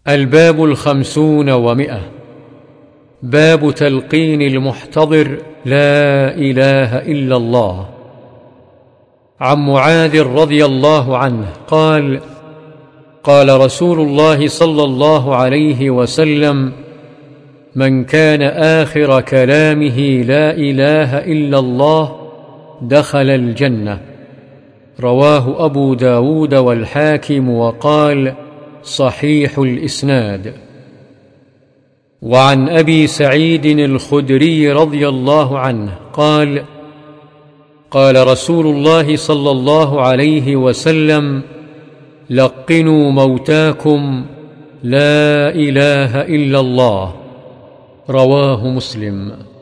الباب 50 و100. باب تلقين المحتضر لا إله إلا الله. عن معاذ رضي الله عنه قال: قال رسول الله صلى الله عليه وسلم: من كان آخر كلامه لا إله إلا الله دخل الجنة. رواه أبو داود والحاكم وقال: صحيح الإسناد. وعن أبي سعيد الخدري رضي الله عنه قال: قال رسول الله صلى الله عليه وسلم: لقنوا موتاكم لا إله إلا الله. رواه مسلم.